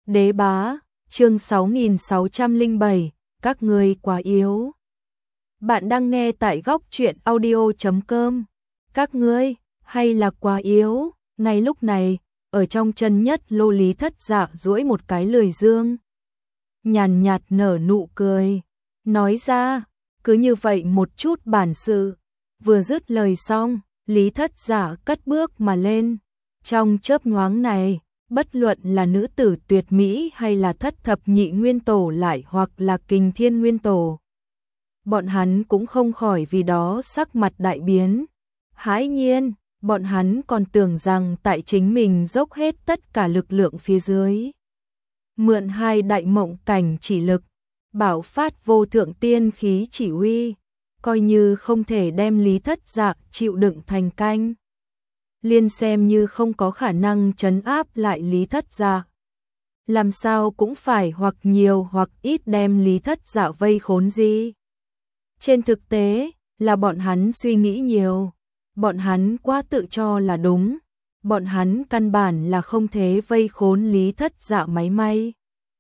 Đế bá, chương 6607, các ngươi quá yếu. Bạn đang nghe tại góc truyện audio.com. Các ngươi, hay là quá yếu? Ngay lúc này, ở trong chân nhất lô Lý Thất Dạ duỗi một cái lười dương. Nhàn nhạt nở nụ cười, nói ra, cứ như vậy một chút bản sự. Vừa dứt lời xong, Lý Thất Dạ cất bước mà lên. Trong chớp nhoáng này, bất luận là nữ tử tuyệt mỹ hay là thất thập nhị nguyên tổ lại hoặc là kình thiên nguyên tổ, bọn hắn cũng không khỏi vì đó sắc mặt đại biến. Hãi nhiên, bọn hắn còn tưởng rằng tại chính mình dốc hết tất cả lực lượng phía dưới, mượn hai đại mộng cảnh chỉ lực, bảo phát vô thượng tiên khí chỉ uy, coi như không thể đem Lý Thất Dạ chịu đựng thành canh. Liên xem như không có khả năng trấn áp lại Lý Thất Dạ. Làm sao cũng phải hoặc nhiều hoặc ít đem Lý Thất Dạ vây khốn gì. Trên thực tế, là bọn hắn suy nghĩ nhiều. Bọn hắn quá tự cho là đúng. Bọn hắn căn bản là không thể vây khốn Lý Thất Dạ máy may.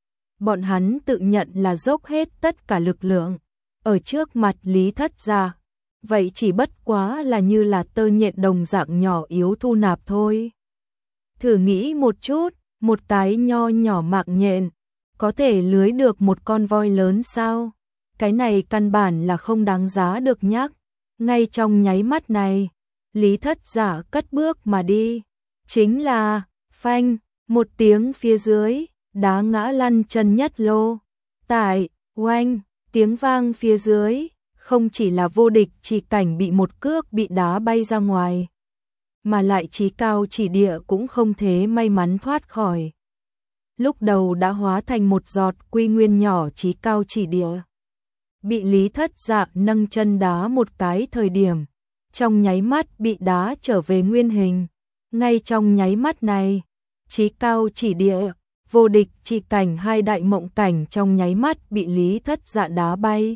Bọn hắn tự nhận là dốc hết tất cả lực lượng ở trước mặt Lý Thất Dạ. Vậy chỉ bất quá là như là tơ nhện đồng dạng nhỏ yếu thu nạp thôi. Thử nghĩ một chút, một cái nho nhỏ mạng nhện, có thể lưới được một con voi lớn sao? Cái này căn bản là không đáng giá được nhắc. Ngay trong nháy mắt này, Lý Thất Dạ cất bước mà đi. Chính là, phanh, một tiếng phía dưới, đá ngã lăn chân nhất lô. Tại, oanh, tiếng vang phía dưới. Không chỉ là vô địch chỉ cảnh bị một cước bị đá bay ra ngoài, mà lại chí cao chỉ địa cũng không thể may mắn thoát khỏi. Lúc đầu đã hóa thành một giọt quy nguyên nhỏ chí cao chỉ địa. Bị Lý Thất Dạ nâng chân đá một cái thời điểm, trong nháy mắt bị đá trở về nguyên hình. Ngay trong nháy mắt này, chí cao chỉ địa, vô địch chỉ cảnh hai đại mộng cảnh trong nháy mắt bị Lý Thất Dạ đá bay.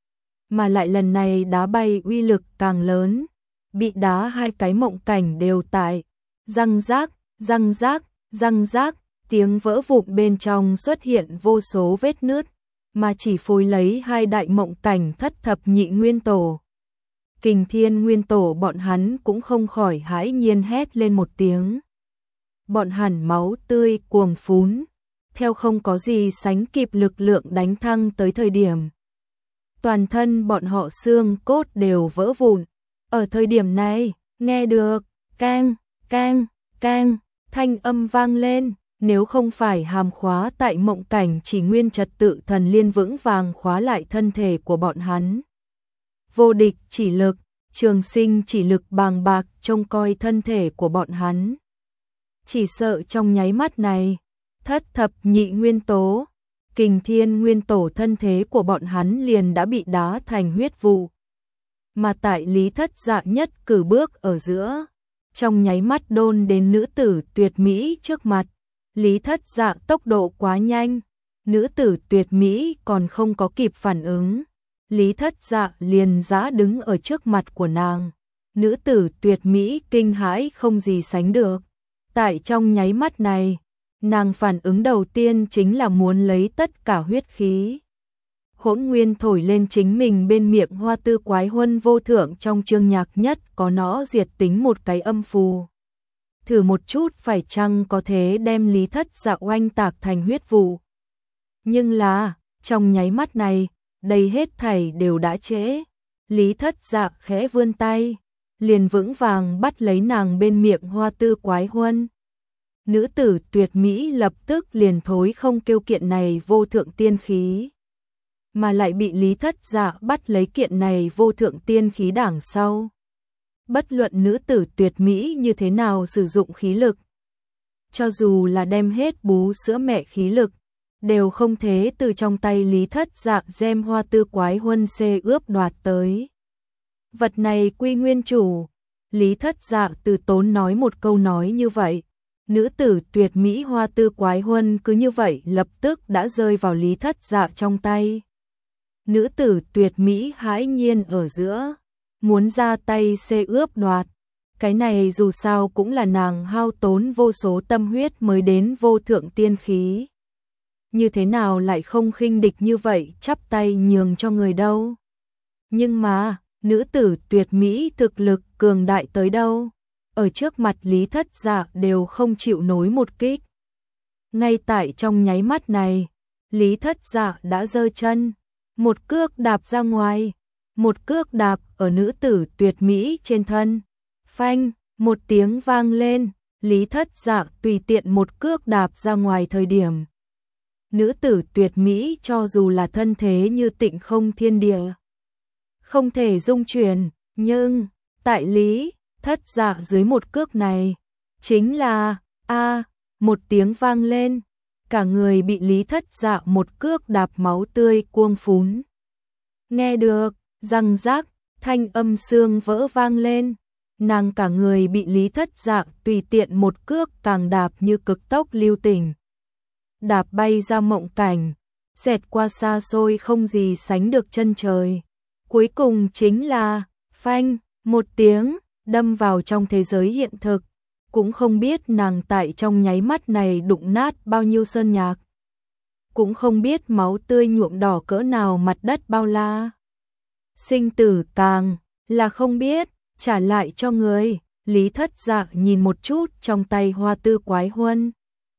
Mà lại lần này đá bay uy lực càng lớn, bị đá hai cái mộng cảnh đều tại, răng rác, răng rác, răng rác, tiếng vỡ vụn bên trong xuất hiện vô số vết nứt, mà chỉ phối lấy hai đại mộng cảnh thất thập nhị nguyên tổ. Kình thiên nguyên tổ bọn hắn cũng không khỏi hãi nhiên hét lên một tiếng. Bọn hẳn máu tươi cuồng phún, theo không có gì sánh kịp lực lượng đánh thăng tới thời điểm. Toàn thân bọn họ xương cốt đều vỡ vụn. Ở thời điểm này, nghe được, cang, cang, cang, thanh âm vang lên, nếu không phải hàm khóa tại mộng cảnh chỉ nguyên trật tự thần liên vững vàng khóa lại thân thể của bọn hắn. Vô địch chỉ lực, trường sinh chỉ lực bàng bạc trông coi thân thể của bọn hắn. Chỉ sợ trong nháy mắt này, thất thập nhị nguyên tố, kình thiên nguyên tổ thân thế của bọn hắn liền đã bị đá thành huyết vụ. Mà tại Lý Thất Dạ nhất cử bước ở giữa, trong nháy mắt đôn đến nữ tử tuyệt mỹ trước mặt. Lý Thất Dạ tốc độ quá nhanh, nữ tử tuyệt mỹ còn không có kịp phản ứng. Lý Thất Dạ liền giã đứng ở trước mặt của nàng. Nữ tử tuyệt mỹ kinh hãi không gì sánh được. Tại trong nháy mắt này, nàng phản ứng đầu tiên chính là muốn lấy tất cả huyết khí hỗn nguyên thổi lên chính mình bên miệng hoa tư quái huân vô thượng trong chương nhạc nhất có nó diệt tính một cái âm phù. Thử một chút phải chăng có thể đem Lý Thất Dạ oanh tạc thành huyết vụ. Nhưng là, trong nháy mắt này, đây hết thảy đều đã trễ. Lý Thất Dạ khẽ vươn tay, liền vững vàng bắt lấy nàng bên miệng hoa tư quái huân. Nữ tử tuyệt mỹ lập tức liền thối không kêu kiện này vô thượng tiên khí, mà lại bị Lý Thất Dạ bắt lấy kiện này vô thượng tiên khí đằng sau. Bất luận nữ tử tuyệt mỹ như thế nào sử dụng khí lực, cho dù là đem hết bú sữa mẹ khí lực, đều không thể từ trong tay Lý Thất Dạ gem hoa tư quái huân xê ướp đoạt tới. Vật này quy nguyên chủ. Lý Thất Dạ từ tốn nói một câu nói như vậy. Nữ tử tuyệt mỹ hoa tư quái huân cứ như vậy lập tức đã rơi vào Lý Thất Dạ trong tay. Nữ tử tuyệt mỹ hãi nhiên ở giữa, muốn ra tay xê ướp đoạt. Cái này dù sao cũng là nàng hao tốn vô số tâm huyết mới đến vô thượng tiên khí. như thế nào lại không khinh địch như vậy chắp tay nhường cho người đâu. Nhưng mà, nữ tử tuyệt mỹ thực lực cường đại tới đâu, ở trước mặt Lý Thất Dạ đều không chịu nổi một kích. Ngay tại trong nháy mắt này, Lý Thất Dạ đã giơ chân, một cước đạp ra ngoài, một cước đạp ở nữ tử tuyệt mỹ trên thân. Phanh, một tiếng vang lên, Lý Thất Dạ tùy tiện một cước đạp ra ngoài thời điểm. Nữ tử tuyệt mỹ cho dù là thân thế như tịnh không thiên địa, không thể dung chuyển, nhưng tại Lý Thất Dạ dưới một cước này, chính là một tiếng vang lên, cả người bị Lý Thất Dạ một cước đạp máu tươi cuông phún. Nghe được, răng rác, thanh âm xương vỡ vang lên, nàng cả người bị Lý Thất Dạ tùy tiện một cước càng đạp như cực tốc lưu tình. Đạp bay ra mộng cảnh, xẹt qua xa xôi không gì sánh được chân trời. Cuối cùng chính là, phanh, một tiếng, đâm vào trong thế giới hiện thực. Cũng không biết nàng tại trong nháy mắt này đụng nát bao nhiêu sơn nhạc. Cũng không biết máu tươi nhuộm đỏ cỡ nào mặt đất bao la. Sinh tử càng là không biết, trả lại cho người. Lý Thất Dạ nhìn một chút trong tay hoa tư quái huân,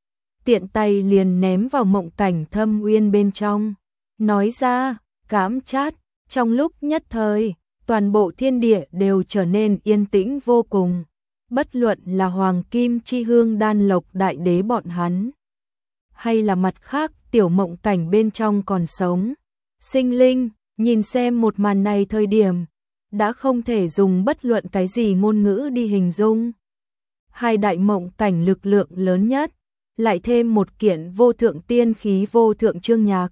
tiện tay liền ném vào mộng cảnh thâm uyên bên trong. Nói ra, cám chát, trong lúc nhất thời, toàn bộ thiên địa đều trở nên yên tĩnh vô cùng. Bất luận là Hoàng Kim Chi Hương Đan Lộc Đại Đế bọn hắn, hay là mặt khác tiểu mộng cảnh bên trong còn sống. Sinh linh, nhìn xem một màn này thời điểm, đã không thể dùng bất luận cái gì ngôn ngữ đi hình dung. Hai đại mộng cảnh lực lượng lớn nhất, lại thêm một kiện vô thượng tiên khí vô thượng chương nhạc,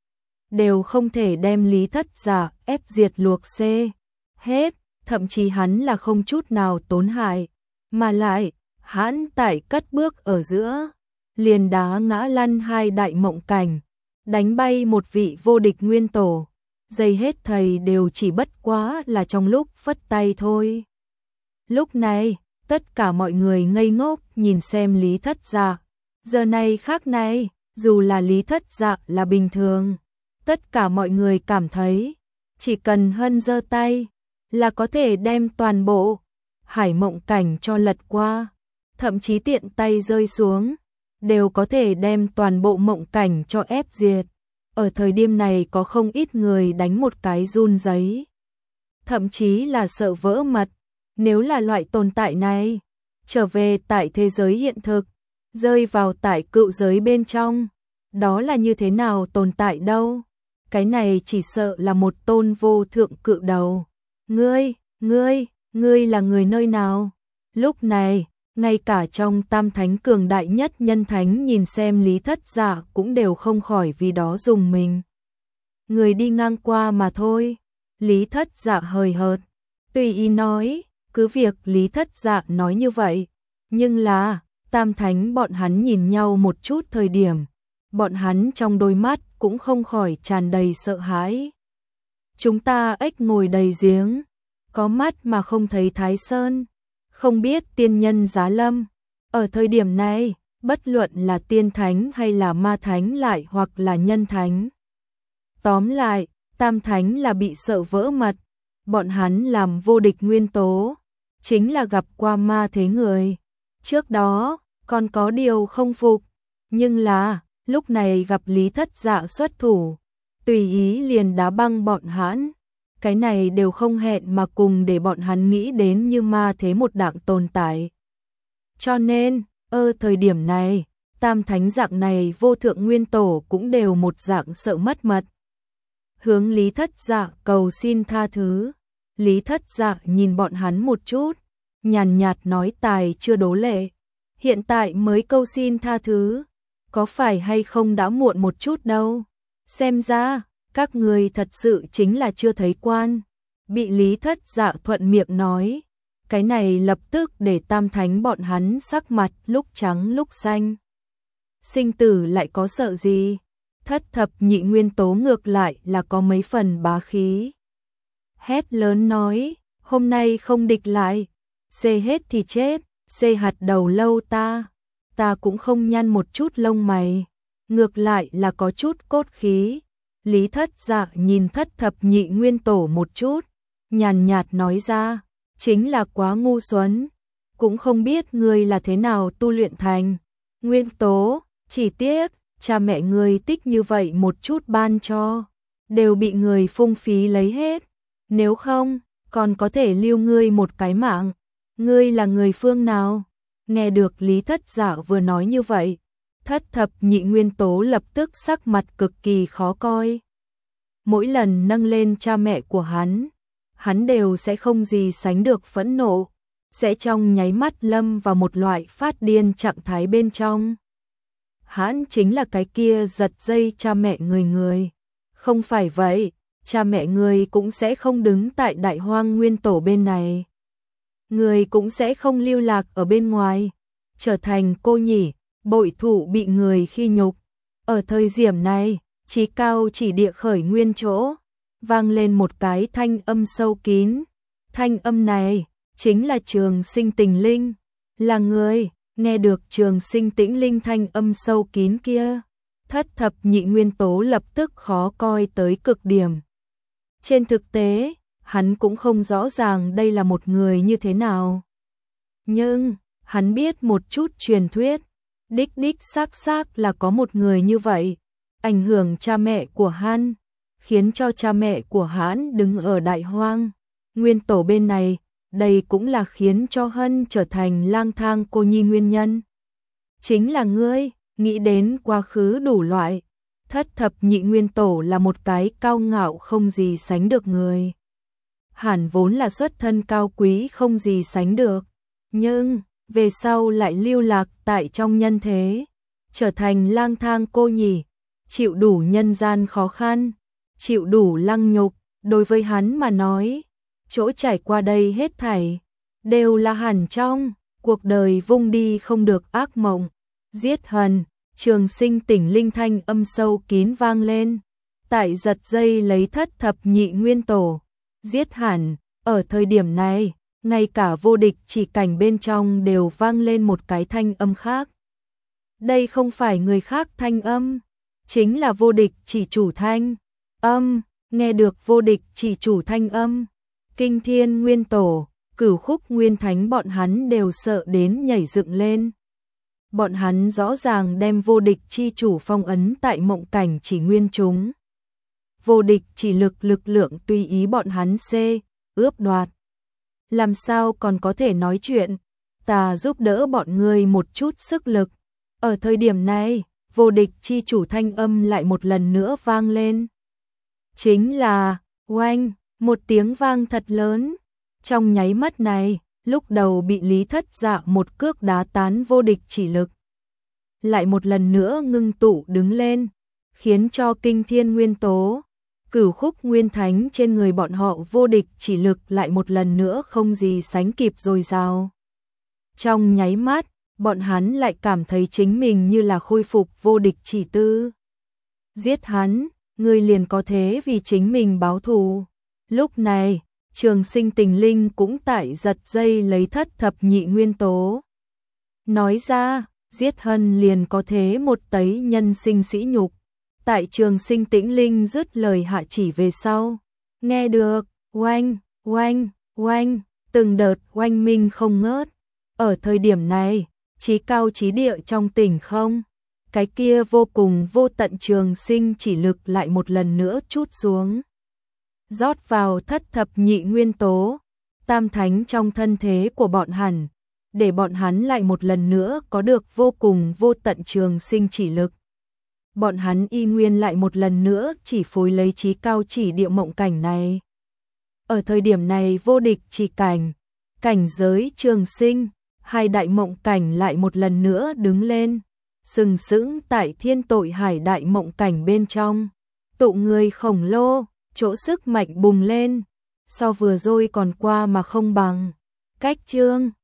đều không thể đem Lý Thất Dạ ép diệt luộc xê hết, thậm chí hắn là không chút nào tốn hại, mà lại, hắn tại cất bước ở giữa, liền đá ngã lăn hai đại mộng cảnh, đánh bay một vị vô địch nguyên tổ, dây hết thầy đều chỉ bất quá là trong lúc phất tay thôi. Lúc này, tất cả mọi người ngây ngốc nhìn xem Lý Thất Dạ. Giờ này khác này, dù là Lý Thất Dạ là bình thường, tất cả mọi người cảm thấy, chỉ cần hân giơ tay, là có thể đem toàn bộ hải mộng cảnh cho lật qua, thậm chí tiện tay rơi xuống, đều có thể đem toàn bộ mộng cảnh cho ép diệt. Ở thời điểm này có không ít người đánh một cái run giấy, thậm chí là sợ vỡ mật. Nếu là loại tồn tại này, trở về tại thế giới hiện thực, rơi vào tại cựu giới bên trong, đó là như thế nào tồn tại đâu? Cái này chỉ sợ là một tôn vô thượng cự đầu. Ngươi là người nơi nào? Lúc này, ngay cả trong tam thánh cường đại nhất nhân thánh nhìn xem Lý Thất Dạ cũng đều không khỏi vì đó dùng mình. Người đi ngang qua mà thôi. Lý Thất Dạ hời hợt, tùy ý nói, cứ việc Lý Thất Dạ nói như vậy, nhưng là tam thánh bọn hắn nhìn nhau một chút thời điểm, bọn hắn trong đôi mắt cũng không khỏi tràn đầy sợ hãi. Chúng ta ếch ngồi đầy giếng, có mắt mà không thấy Thái Sơn, không biết tiên nhân giá lâm. Ở thời điểm này, bất luận là tiên thánh hay là ma thánh lại hoặc là nhân thánh. Tóm lại, tam thánh là bị sợ vỡ mật, bọn hắn làm vô địch nguyên tố, chính là gặp qua ma thế người. Trước đó, còn có điều không phục, nhưng là, lúc này gặp Lý Thất Dạ xuất thủ, tùy ý liền đá băng bọn hắn. Cái này đều không hẹn mà cùng để bọn hắn nghĩ đến như ma thế một đẳng tồn tại. Cho nên, thời điểm này, tam thánh dạng này vô thượng nguyên tổ cũng đều một dạng sợ mất mật. Hướng Lý Thất Dạ cầu xin tha thứ. Lý Thất Dạ nhìn bọn hắn một chút, nhàn nhạt nói tài chưa đố lệ. Hiện tại mới câu xin tha thứ, có phải hay không đã muộn một chút đâu. Xem ra, các người thật sự chính là chưa thấy quan. Bị Lý Thất Dạ thuận miệng nói, cái này lập tức để tam thánh bọn hắn sắc mặt lúc trắng lúc xanh. Sinh tử lại có sợ gì? Thất thập nhị nguyên tố ngược lại là có mấy phần bá khí. Hét lớn nói, hôm nay không địch lại, xê hết thì chết, xê hạt đầu lâu ta cũng không nhăn một chút lông mày. ngược lại là có chút cốt khí. Lý Thất Dạ nhìn Thất Thập Nhị Nguyên Tổ một chút, nhàn nhạt nói ra, chính là quá ngu xuẩn, cũng không biết ngươi là thế nào tu luyện thành nguyên tố, chỉ tiếc, cha mẹ ngươi tích như vậy một chút ban cho, đều bị người phung phí lấy hết, nếu không, còn có thể lưu ngươi một cái mạng, ngươi là người phương nào? Nghe được Lý Thất Dạ vừa nói như vậy, Thất Thập Nhị Nguyên Tố lập tức sắc mặt cực kỳ khó coi. Mỗi lần nâng lên cha mẹ của hắn đều sẽ không gì sánh được phẫn nộ, sẽ trong nháy mắt lâm vào một loại phát điên trạng thái bên trong. Hắn chính là cái kia giật dây cha mẹ người. Không phải vậy, cha mẹ người cũng sẽ không đứng tại Đại Hoang Nguyên Tổ bên này. Người cũng sẽ không lưu lạc ở bên ngoài, trở thành cô nhỉ, bội thụ bị người khi nhục. Ở thời điểm này, chí cao chỉ địa khởi nguyên chỗ, vang lên một cái thanh âm sâu kín. Thanh âm này chính là Trường Sinh Tình Linh, là người. Nghe được Trường Sinh Tĩnh Linh thanh âm sâu kín kia, Thất Thập Nhị Nguyên Tố lập tức khó coi tới cực điểm. Trên thực tế, hắn cũng không rõ ràng đây là một người như thế nào. Nhưng, hắn biết một chút truyền thuyết, đích xác là có một người như vậy, ảnh hưởng cha mẹ của hắn, khiến cho cha mẹ của hắn đứng ở Đại Hoang Nguyên Tổ bên này. Đây cũng là khiến cho Hân trở thành lang thang cô nhi nguyên nhân. Chính là ngươi, nghĩ đến quá khứ đủ loại. Thất Thập Nhị Nguyên Tổ là một cái cao ngạo không gì sánh được người. Hẳn vốn là xuất thân cao quý không gì sánh được. Nhưng, về sau lại lưu lạc tại trong nhân thế. Trở thành lang thang cô nhỉ, chịu đủ nhân gian khó khăn, chịu đủ lăng nhục. Đối với hắn mà nói, chỗ trải qua đây hết thảy đều là hẳn trong cuộc đời vung đi không được ác mộng. Giết hận, Trường Sinh Tỉnh Linh thanh âm sâu kín vang lên, tại giật dây lấy Thất Thập Nhị Nguyên Tổ. Giết hẳn, ở thời điểm này, ngay cả vô địch chỉ cảnh bên trong đều vang lên một cái thanh âm khác. Đây không phải người khác thanh âm, chính là vô địch chỉ chủ thanh âm. Nghe được vô địch chỉ chủ thanh âm, Kinh Thiên Nguyên Tổ, Cửu Khúc Nguyên Thánh bọn hắn đều sợ đến nhảy dựng lên. Bọn hắn rõ ràng đem vô địch chi chủ phong ấn tại mộng cảnh chỉ nguyên chúng. Vô địch chỉ lực lượng tùy ý bọn hắn ướp đoạt. Làm sao còn có thể nói chuyện, ta giúp đỡ bọn ngươi một chút sức lực. Ở thời điểm này, vô địch chi chủ thanh âm lại một lần nữa vang lên. Chính là, oanh, một tiếng vang thật lớn. Trong nháy mắt này, lúc đầu bị Lý Thất Dạ một cước đá tán vô địch chỉ lực, lại một lần nữa ngưng tụ đứng lên, khiến cho Kinh Thiên Nguyên Tố, Cửu Khúc Nguyên Thánh trên người bọn họ vô địch chỉ lực lại một lần nữa không gì sánh kịp dồi dào. Trong nháy mắt, bọn hắn lại cảm thấy chính mình như là khôi phục vô địch chỉ tư. Giết hắn, người liền có thế vì chính mình báo thù. Lúc này, Trường Sinh Tình Linh cũng tại giật dây lấy Thất Thập Nhị Nguyên Tố. Nói ra, giết Hân liền có thế một tấy nhân sinh sỉ nhục. Tại Trường Sinh Tĩnh Linh dứt lời hạ chỉ về sau, nghe được, oanh, oanh, oanh, từng đợt oanh minh không ngớt. Ở thời điểm này, chí cao chí địa trong tỉnh không, cái kia vô cùng vô tận trường sinh chỉ lực lại một lần nữa trút xuống, rót vào Thất Thập Nhị Nguyên Tố, tam thánh trong thân thế của bọn hắn, để bọn hắn lại một lần nữa có được vô cùng vô tận trường sinh chỉ lực. Bọn hắn y nguyên lại một lần nữa chỉ phối lấy chí cao chỉ địa mộng cảnh này. Ở thời điểm này vô địch chỉ cảnh, cảnh giới trường sinh, hai đại mộng cảnh lại một lần nữa đứng lên, sừng sững tại thiên tội hải đại mộng cảnh bên trong. Tụ người khổng lồ, chỗ sức mạnh bùng lên, so vừa rồi còn qua mà không bằng. Cách chương